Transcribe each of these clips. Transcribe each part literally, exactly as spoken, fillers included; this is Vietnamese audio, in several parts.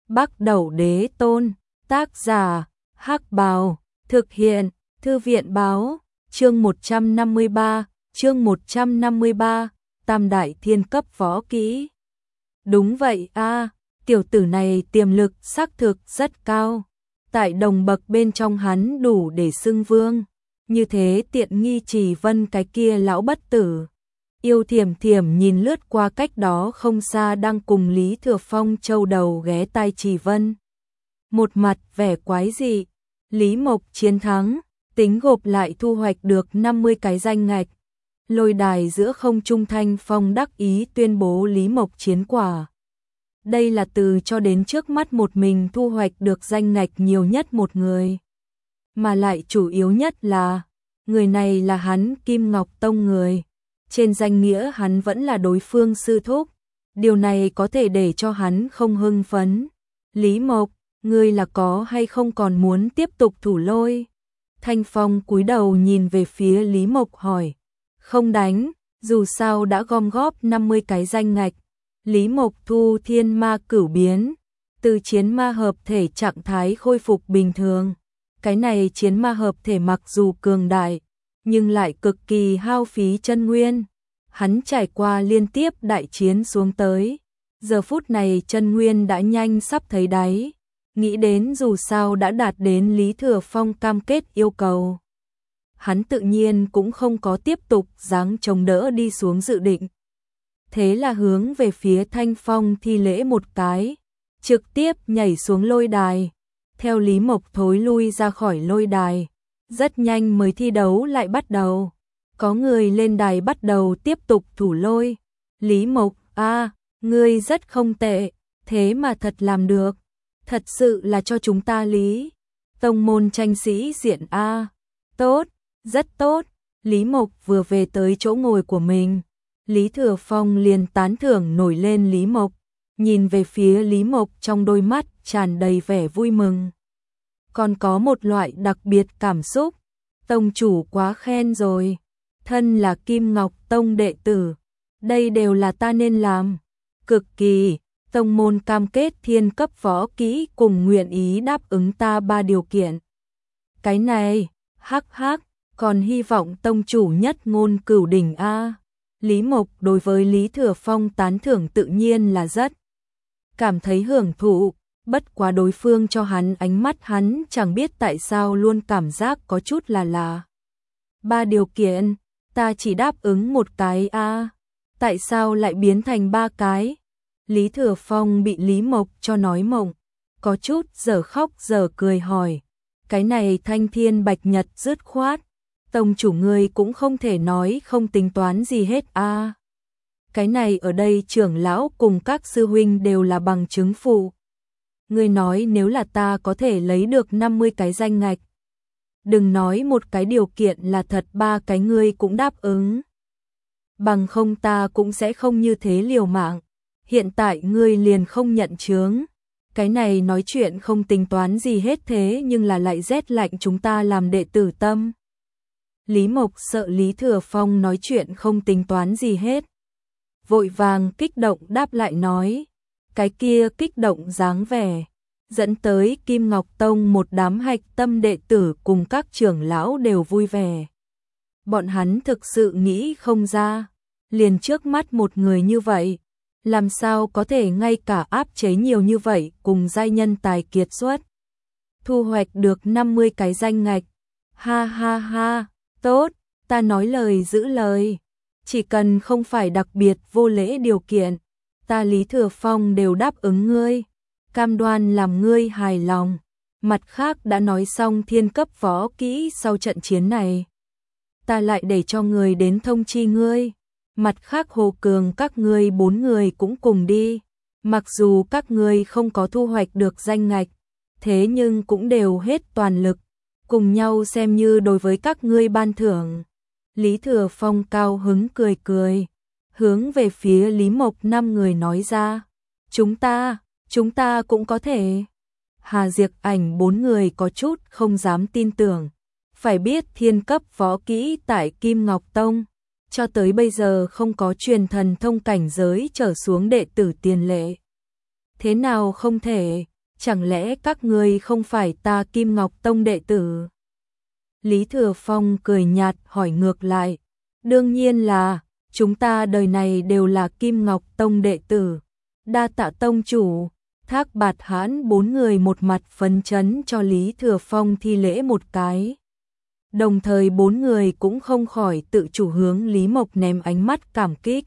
Bắc Đẩu Đế Tôn, tác giả, Hắc Bào, thực hiện, Thư viện báo, chương một trăm năm mươi ba, chương một trăm năm mươi ba, Tam Đại Thiên Cấp Võ Kỹ. Đúng vậy a, tiểu tử này tiềm lực xác thực rất cao, tại đồng bậc bên trong hắn đủ để xưng vương, như thế tiện nghi Trì Vân cái kia lão bất tử. Yêu Thiểm Thiểm nhìn lướt qua cách đó không xa đang cùng Lý Thừa Phong châu đầu ghé tai Trì Vân. Một mặt vẻ quái dị, Lý Mộc chiến thắng, tính gộp lại thu hoạch được năm mươi cái danh ngạch. Lôi đài giữa không trung Thanh Phong đắc ý tuyên bố Lý Mộc chiến quả. Đây là từ cho đến trước mắt một mình thu hoạch được danh ngạch nhiều nhất một người. Mà lại chủ yếu nhất là, người này là hắn Kim Ngọc Tông người. Trên danh nghĩa hắn vẫn là đối phương sư thúc. Điều này có thể để cho hắn không hưng phấn. Lý Mộc, ngươi là có hay không còn muốn tiếp tục thủ lôi? Thanh Phong cúi đầu nhìn về phía Lý Mộc hỏi. Không đánh, dù sao đã gom góp năm mươi cái danh ngạch. Lý Mộc thu thiên ma cửu biến, từ chiến ma hợp thể trạng thái khôi phục bình thường. Cái này chiến ma hợp thể mặc dù cường đại, nhưng lại cực kỳ hao phí chân nguyên. Hắn trải qua liên tiếp đại chiến xuống tới, giờ phút này chân nguyên đã nhanh sắp thấy đáy. Nghĩ đến dù sao đã đạt đến Lý Thừa Phong cam kết yêu cầu, hắn tự nhiên cũng không có tiếp tục giáng chống đỡ đi xuống dự định. Thế là hướng về phía Thanh Phong thi lễ một cái, trực tiếp nhảy xuống lôi đài, theo Lý Mộc thối lui ra khỏi lôi đài. Rất nhanh mới thi đấu lại bắt đầu, có người lên đài bắt đầu tiếp tục thủ lôi. Lý Mộc, a, ngươi rất không tệ, thế mà thật làm được, thật sự là cho chúng ta Lý Tông môn tranh sĩ diện a. Tốt, rất tốt. Lý Mộc vừa về tới chỗ ngồi của mình, Lý Thừa Phong liền tán thưởng nổi lên Lý Mộc, nhìn về phía Lý Mộc trong đôi mắt tràn đầy vẻ vui mừng. Còn có một loại đặc biệt cảm xúc, tông chủ quá khen rồi, thân là Kim Ngọc Tông đệ tử, đây đều là ta nên làm. Cực kỳ, tông môn cam kết thiên cấp võ kỹ cùng nguyện ý đáp ứng ta ba điều kiện. Cái này, hắc hắc, còn hy vọng tông chủ nhất ngôn cửu đỉnh a. Lý Mộc đối với Lý Thừa Phong tán thưởng tự nhiên là rất cảm thấy hưởng thụ, bất quá đối phương cho hắn ánh mắt hắn chẳng biết tại sao luôn cảm giác có chút là là. Ba điều kiện, ta chỉ đáp ứng một cái a, tại sao lại biến thành ba cái? Lý Thừa Phong bị Lý Mộc cho nói mộng, có chút giờ khóc giờ cười hỏi, cái này Thanh Thiên Bạch Nhật dứt khoát, tông chủ ngươi cũng không thể nói không tính toán gì hết a. Cái này ở đây trưởng lão cùng các sư huynh đều là bằng chứng phụ. Ngươi nói nếu là ta có thể lấy được năm mươi cái danh ngạch, đừng nói một cái điều kiện là thật, ba cái ngươi cũng đáp ứng. Bằng không ta cũng sẽ không như thế liều mạng. Hiện tại ngươi liền không nhận chướng. Cái này nói chuyện không tính toán gì hết thế nhưng là lại rét lạnh chúng ta làm đệ tử tâm. Lý Mộc sợ Lý Thừa Phong nói chuyện không tính toán gì hết, vội vàng kích động đáp lại nói. Cái kia kích động dáng vẻ, dẫn tới Kim Ngọc Tông một đám hạch tâm đệ tử cùng các trưởng lão đều vui vẻ. Bọn hắn thực sự nghĩ không ra, liền trước mắt một người như vậy, làm sao có thể ngay cả áp chế nhiều như vậy cùng giai nhân tài kiệt xuất. Thu hoạch được năm mươi cái danh ngạch, ha ha ha, tốt, ta nói lời giữ lời, chỉ cần không phải đặc biệt vô lễ điều kiện, ta Lý Thừa Phong đều đáp ứng ngươi, cam đoan làm ngươi hài lòng. Mặt khác đã nói xong thiên cấp võ kỹ sau trận chiến này, ta lại để cho người đến thông chi ngươi. Mặt khác Hồ Cường các ngươi bốn người cũng cùng đi, mặc dù các ngươi không có thu hoạch được danh ngạch, thế nhưng cũng đều hết toàn lực, cùng nhau xem như đối với các ngươi ban thưởng. Lý Thừa Phong cao hứng cười cười, hướng về phía Lý Mộc năm người nói ra, chúng ta, chúng ta cũng có thể. Hà Diệc Ảnh bốn người có chút không dám tin tưởng, phải biết thiên cấp võ kỹ tại Kim Ngọc Tông, cho tới bây giờ không có truyền thần thông cảnh giới trở xuống đệ tử tiền lệ. Thế nào không thể, chẳng lẽ các ngươi không phải ta Kim Ngọc Tông đệ tử? Lý Thừa Phong cười nhạt hỏi ngược lại, đương nhiên là, chúng ta đời này đều là Kim Ngọc Tông đệ tử. Đa tạ tông chủ. Thác Bạt Hãn bốn người một mặt phấn chấn cho Lý Thừa Phong thi lễ một cái. Đồng thời bốn người cũng không khỏi tự chủ hướng Lý Mộc ném ánh mắt cảm kích.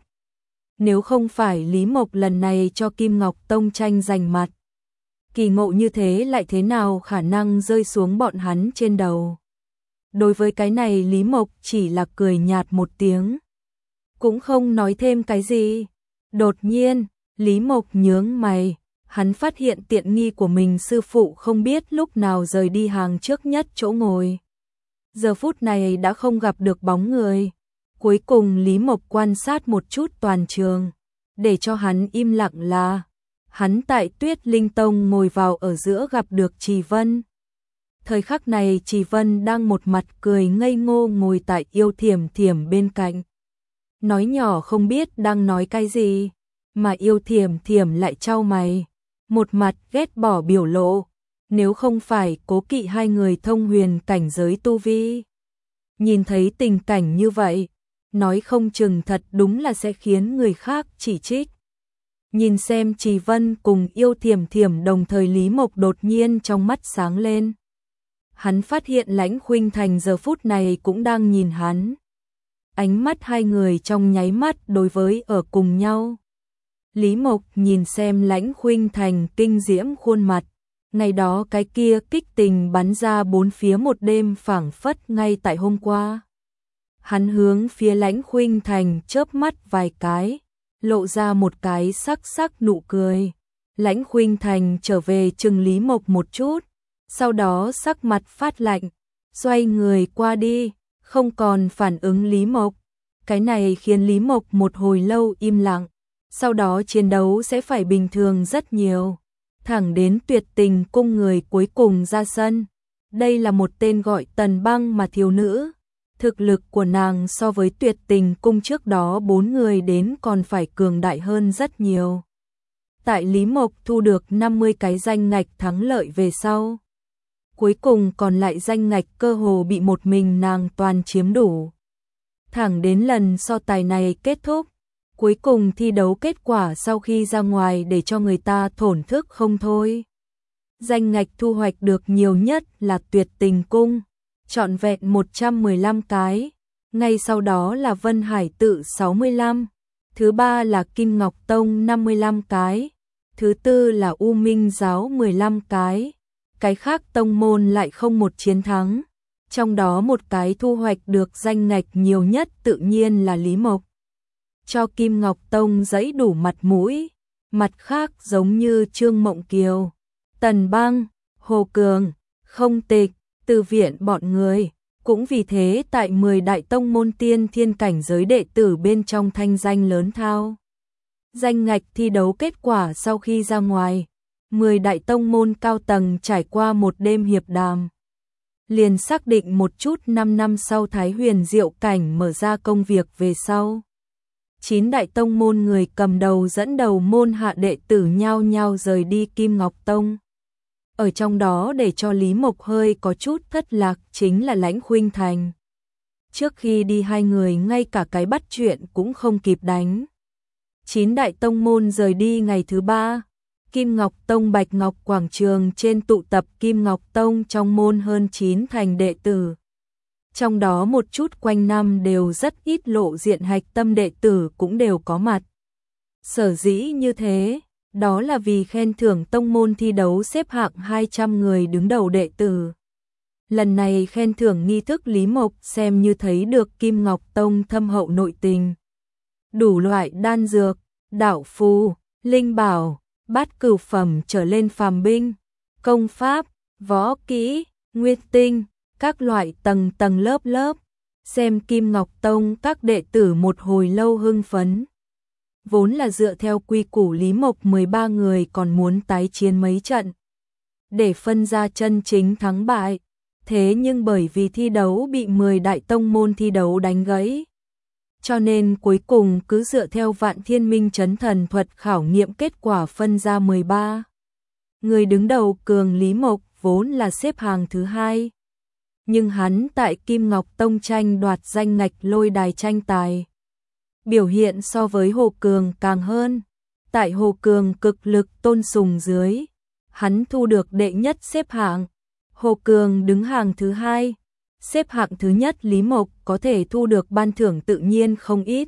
Nếu không phải Lý Mộc lần này cho Kim Ngọc Tông tranh giành mặt, kỳ ngộ như thế lại thế nào khả năng rơi xuống bọn hắn trên đầu. Đối với cái này Lý Mộc chỉ là cười nhạt một tiếng, cũng không nói thêm cái gì. Đột nhiên, Lý Mộc nhướng mày, hắn phát hiện tiện nghi của mình sư phụ không biết lúc nào rời đi hàng trước nhất chỗ ngồi. Giờ phút này đã không gặp được bóng người. Cuối cùng Lý Mộc quan sát một chút toàn trường, để cho hắn im lặng là, hắn tại Tuyết Linh Tông ngồi vào ở giữa gặp được Trì Vân. Thời khắc này Trì Vân đang một mặt cười ngây ngô ngồi tại Yêu Thiểm Thiểm bên cạnh. Nói nhỏ không biết đang nói cái gì, mà Yêu Thiểm Thiểm lại chau mày, một mặt ghét bỏ biểu lộ, nếu không phải cố kỵ hai người thông huyền cảnh giới tu vi. Nhìn thấy tình cảnh như vậy, nói không chừng thật đúng là sẽ khiến người khác chỉ trích. Nhìn xem Trì Vân cùng Yêu Thiểm Thiểm đồng thời Lý Mộc đột nhiên trong mắt sáng lên. Hắn phát hiện Lãnh Khuynh Thành giờ phút này cũng đang nhìn hắn. Ánh mắt hai người trong nháy mắt đối với ở cùng nhau. Lý Mộc nhìn xem Lãnh Khuynh Thành kinh diễm khuôn mặt, ngày đó cái kia kích tình bắn ra bốn phía một đêm phảng phất ngay tại hôm qua. Hắn hướng phía Lãnh Khuynh Thành chớp mắt vài cái, lộ ra một cái sắc sắc nụ cười. Lãnh Khuynh Thành trở về chừng Lý Mộc một chút, sau đó sắc mặt phát lạnh, xoay người qua đi, không còn phản ứng Lý Mộc. Cái này khiến Lý Mộc một hồi lâu im lặng, sau đó chiến đấu sẽ phải bình thường rất nhiều. Thẳng đến Tuyệt Tình cung người cuối cùng ra sân. Đây là một tên gọi Tần Băng mà thiếu nữ. Thực lực của nàng so với Tuyệt Tình cung trước đó bốn người đến còn phải cường đại hơn rất nhiều. Tại Lý Mộc thu được năm mươi cái danh ngạch thắng lợi về sau, cuối cùng còn lại danh ngạch cơ hồ bị một mình nàng toàn chiếm đủ. Thẳng đến lần so tài này kết thúc, cuối cùng thi đấu kết quả sau khi ra ngoài để cho người ta thổn thức không thôi. Danh ngạch thu hoạch được nhiều nhất là Tuyệt Tình cung, trọn vẹn một trăm mười lăm cái, ngay sau đó là Vân Hải tự sáu mươi lăm, thứ ba là Kim Ngọc Tông năm mươi lăm cái, thứ tư là U Minh giáo mười lăm cái, cái khác tông môn lại không một chiến thắng, trong đó một cái thu hoạch được danh ngạch nhiều nhất tự nhiên là Lý Mộc. Cho Kim Ngọc Tông giấy đủ mặt mũi, mặt khác giống như Trương Mộng Kiều, Tần Băng, Hồ Cường, Không Tịch, Từ Viện bọn người, cũng vì thế tại mười đại tông môn tiên thiên cảnh giới đệ tử bên trong thanh danh lớn thao. Danh ngạch thi đấu kết quả sau khi ra ngoài, mười đại tông môn cao tầng trải qua một đêm hiệp đàm, liền xác định một chút năm năm sau Thái Huyền Diệu cảnh mở ra công việc về sau. Chín đại tông môn người cầm đầu dẫn đầu môn hạ đệ tử nhao nhao rời đi Kim Ngọc Tông. Ở trong đó để cho Lý Mộc hơi có chút thất lạc chính là Lãnh Khuynh Thành. Trước khi đi hai người ngay cả cái bắt chuyện cũng không kịp đánh. Chín đại tông môn rời đi ngày thứ ba, Kim Ngọc Tông Bạch Ngọc Quảng Trường trên tụ tập Kim Ngọc Tông trong môn hơn chín thành đệ tử. Trong đó một chút quanh năm đều rất ít lộ diện hạch tâm đệ tử cũng đều có mặt. Sở dĩ như thế, đó là vì khen thưởng tông môn thi đấu xếp hạng hai trăm người đứng đầu đệ tử. Lần này khen thưởng nghi thức Lý Mộc xem như thấy được Kim Ngọc Tông thâm hậu nội tình. Đủ loại đan dược, đạo phù, linh bảo, bát cửu phẩm trở lên phàm binh, công pháp, võ kỹ, nguyên tinh, các loại tầng tầng lớp lớp, xem Kim Ngọc Tông các đệ tử một hồi lâu hưng phấn. Vốn là dựa theo quy củ Lý Mộc mười ba người còn muốn tái chiến mấy trận, để phân ra chân chính thắng bại, thế nhưng bởi vì thi đấu bị mười đại tông môn thi đấu đánh gãy, cho nên cuối cùng cứ dựa theo Vạn Thiên Minh Chấn Thần thuật khảo nghiệm kết quả phân ra mười ba Người đứng đầu Cường Lý Mộc vốn là xếp hàng thứ hai. Nhưng hắn tại Kim Ngọc Tông tranh đoạt danh ngạch lôi đài tranh tài. Biểu hiện so với Hồ Cường càng hơn. Tại Hồ Cường cực lực tôn sùng dưới, hắn thu được đệ nhất xếp hạng. Hồ Cường đứng hàng thứ hai. Xếp hạng thứ nhất Lý Mộc có thể thu được ban thưởng tự nhiên không ít.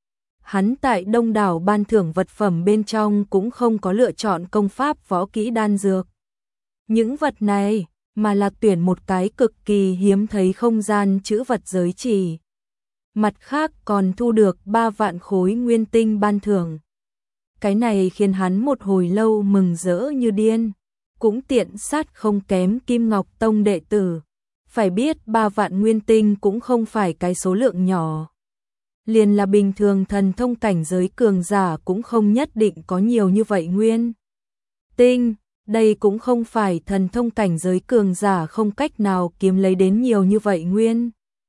Hắn tại đông đảo ban thưởng vật phẩm bên trong cũng không có lựa chọn công pháp võ kỹ đan dược. Những vật này mà là tuyển một cái cực kỳ hiếm thấy không gian chữ vật giới chỉ. Mặt khác còn thu được ba vạn khối nguyên tinh ban thưởng. Cái này khiến hắn một hồi lâu mừng rỡ như điên, cũng tiện sát không kém Kim Ngọc Tông đệ tử. Phải biết ba vạn nguyên tinh cũng không phải cái số lượng nhỏ. Liền là bình thường thần thông cảnh giới cường giả cũng không nhất định có nhiều như vậy nguyên tinh. Đây cũng không phải thần thông cảnh giới cường giả không cách nào kiếm lấy đến nhiều như vậy nguyên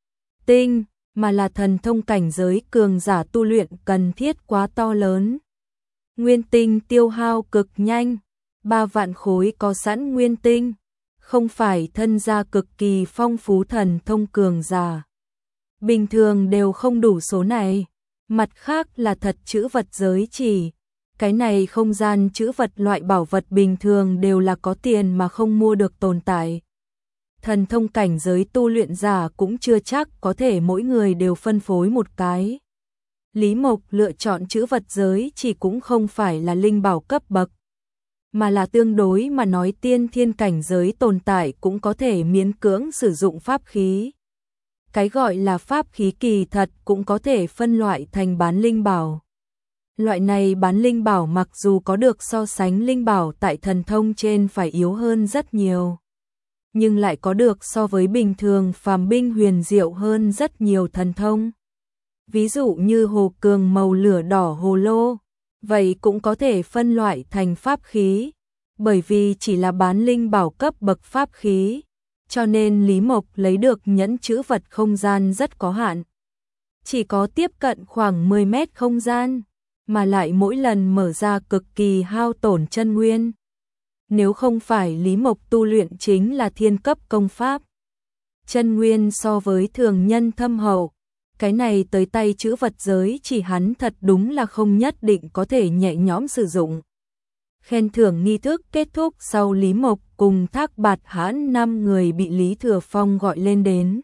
tinh, mà là thần thông cảnh giới cường giả tu luyện cần thiết quá to lớn. Nguyên tinh tiêu hao cực nhanh, ba vạn khối có sẵn nguyên tinh, không phải thân gia cực kỳ phong phú thần thông cường giả. Bình thường đều không đủ số này, mặt khác là thật chữ vật giới chỉ. Cái này không gian chữ vật loại bảo vật bình thường đều là có tiền mà không mua được tồn tại. Thần thông cảnh giới tu luyện giả cũng chưa chắc có thể mỗi người đều phân phối một cái. Lý Mộc lựa chọn chữ vật giới chỉ cũng không phải là linh bảo cấp bậc, mà là tương đối mà nói tiên thiên cảnh giới tồn tại cũng có thể miễn cưỡng sử dụng pháp khí. Cái gọi là pháp khí kỳ thật cũng có thể phân loại thành bán linh bảo. Loại này bán linh bảo mặc dù có được so sánh linh bảo tại thần thông trên phải yếu hơn rất nhiều, nhưng lại có được so với bình thường phàm binh huyền diệu hơn rất nhiều thần thông. Ví dụ như Hồ Cường màu lửa đỏ hồ lô, vậy cũng có thể phân loại thành pháp khí, bởi vì chỉ là bán linh bảo cấp bậc pháp khí, cho nên Lý Mộc lấy được nhẫn chữ vật không gian rất có hạn. Chỉ có tiếp cận khoảng mười mét không gian, mà lại mỗi lần mở ra cực kỳ hao tổn chân nguyên. Nếu không phải Lý Mộc tu luyện chính là thiên cấp công pháp, chân nguyên so với thường nhân thâm hậu, cái này tới tay chữ vật giới chỉ hắn thật đúng là không nhất định có thể nhẹ nhõm sử dụng. Khen thưởng nghi thức kết thúc sau, Lý Mộc cùng Thác Bạt Hãn năm người bị Lý Thừa Phong gọi lên đến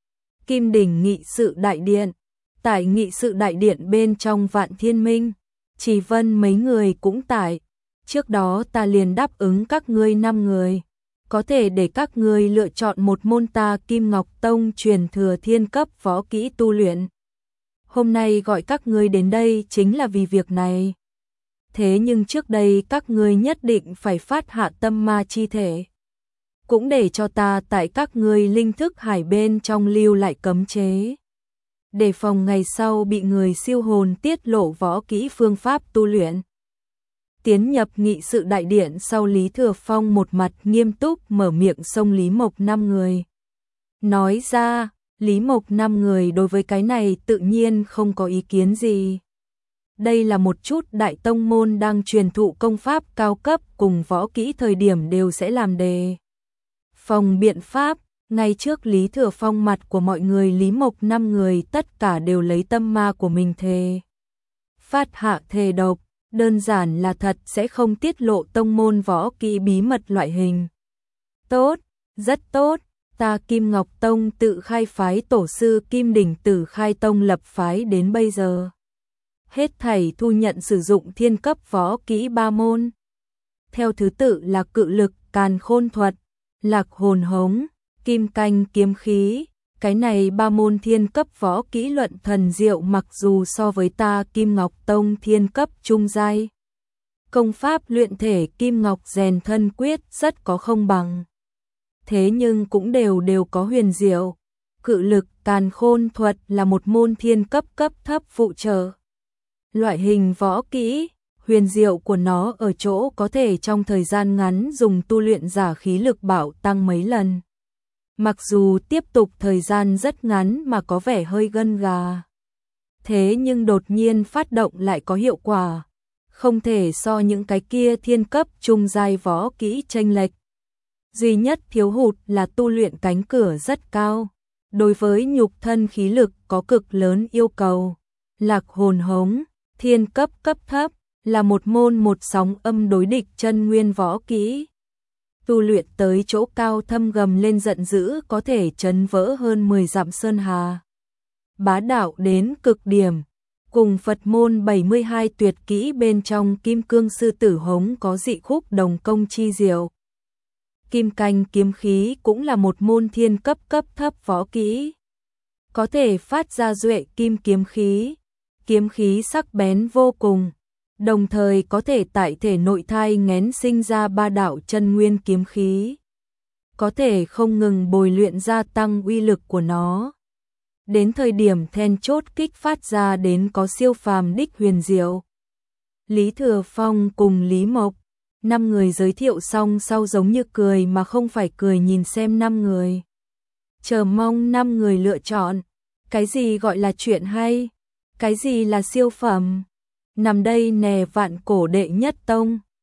Kim Đỉnh nghị sự đại điện. Tại nghị sự đại điện bên trong Vạn Thiên Minh, Chỉ Vân mấy người cũng tại. Trước đó ta liền đáp ứng các ngươi năm người, có thể để các ngươi lựa chọn một môn ta Kim Ngọc Tông truyền thừa thiên cấp võ kỹ tu luyện. Hôm nay gọi các ngươi đến đây chính là vì việc này. Thế nhưng trước đây các ngươi nhất định phải phát hạ tâm ma chi thể, cũng để cho ta tại các ngươi linh thức hải bên trong lưu lại cấm chế, để phòng ngày sau bị người siêu hồn tiết lộ võ kỹ phương pháp tu luyện. Tiến nhập nghị sự đại điện sau, Lý Thừa Phong một mặt nghiêm túc mở miệng xông Lý Mộc năm người. Nói ra, Lý Mộc năm người đối với cái này tự nhiên không có ý kiến gì. Đây là một chút đại tông môn đang truyền thụ công pháp cao cấp cùng võ kỹ thời điểm đều sẽ làm đề phòng biện pháp. Ngay trước Lý Thừa Phong mặt của mọi người, Lý Mộc năm người tất cả đều lấy tâm ma của mình thề. Phát hạ thề độc, đơn giản là thật sẽ không tiết lộ tông môn võ kỹ bí mật loại hình. Tốt, rất tốt, ta Kim Ngọc Tông tự khai phái tổ sư Kim Đỉnh Tử khai tông lập phái đến bây giờ, hết thảy thu nhận sử dụng thiên cấp võ kỹ ba môn. Theo thứ tự là cự lực, càn khôn thuật, lạc hồn hống, kim canh kiếm khí. Cái này ba môn thiên cấp võ kỹ luận thần diệu, mặc dù so với ta Kim Ngọc Tông thiên cấp trung giai công pháp luyện thể Kim Ngọc rèn thân quyết rất có không bằng, thế nhưng cũng đều đều có huyền diệu. Cự lực, càn khôn thuật là một môn thiên cấp cấp thấp phụ trợ loại hình võ kỹ, huyền diệu của nó ở chỗ có thể trong thời gian ngắn dùng tu luyện giả khí lực bạo tăng mấy lần. Mặc dù tiếp tục thời gian rất ngắn mà có vẻ hơi gân gà, thế nhưng đột nhiên phát động lại có hiệu quả. không thể so những cái kia thiên cấp trung giai võ kỹ chênh lệch. Duy nhất thiếu hụt là tu luyện cánh cửa rất cao, đối với nhục thân khí lực có cực lớn yêu cầu. Lạc hồn hống, thiên cấp cấp thấp, là một môn một sóng âm đối địch chân nguyên võ kỹ. Tu luyện tới chỗ cao thâm gầm lên giận dữ có thể chấn vỡ hơn mười dặm sơn hà. Bá đạo đến cực điểm, cùng Phật môn bảy mươi hai tuyệt kỹ bên trong Kim Cương Sư Tử Hống có dị khúc đồng công chi diệu. Kim canh kiếm khí cũng là một môn thiên cấp cấp thấp võ kỹ. Có thể phát ra duệ kim kiếm khí, kiếm khí sắc bén vô cùng, đồng thời có thể tại thể nội thai nghén sinh ra ba đạo chân nguyên kiếm khí. Có thể không ngừng bồi luyện gia tăng uy lực của nó. Đến thời điểm then chốt kích phát ra đến có siêu phàm đích huyền diệu. Lý Thừa Phong cùng Lý Mộc, năm người giới thiệu xong sau giống như cười mà không phải cười nhìn xem năm người. Chờ mong năm người lựa chọn, cái gì gọi là chuyện hay, cái gì là siêu phẩm. Nằm đây nè Vạn Cổ đệ nhất tông.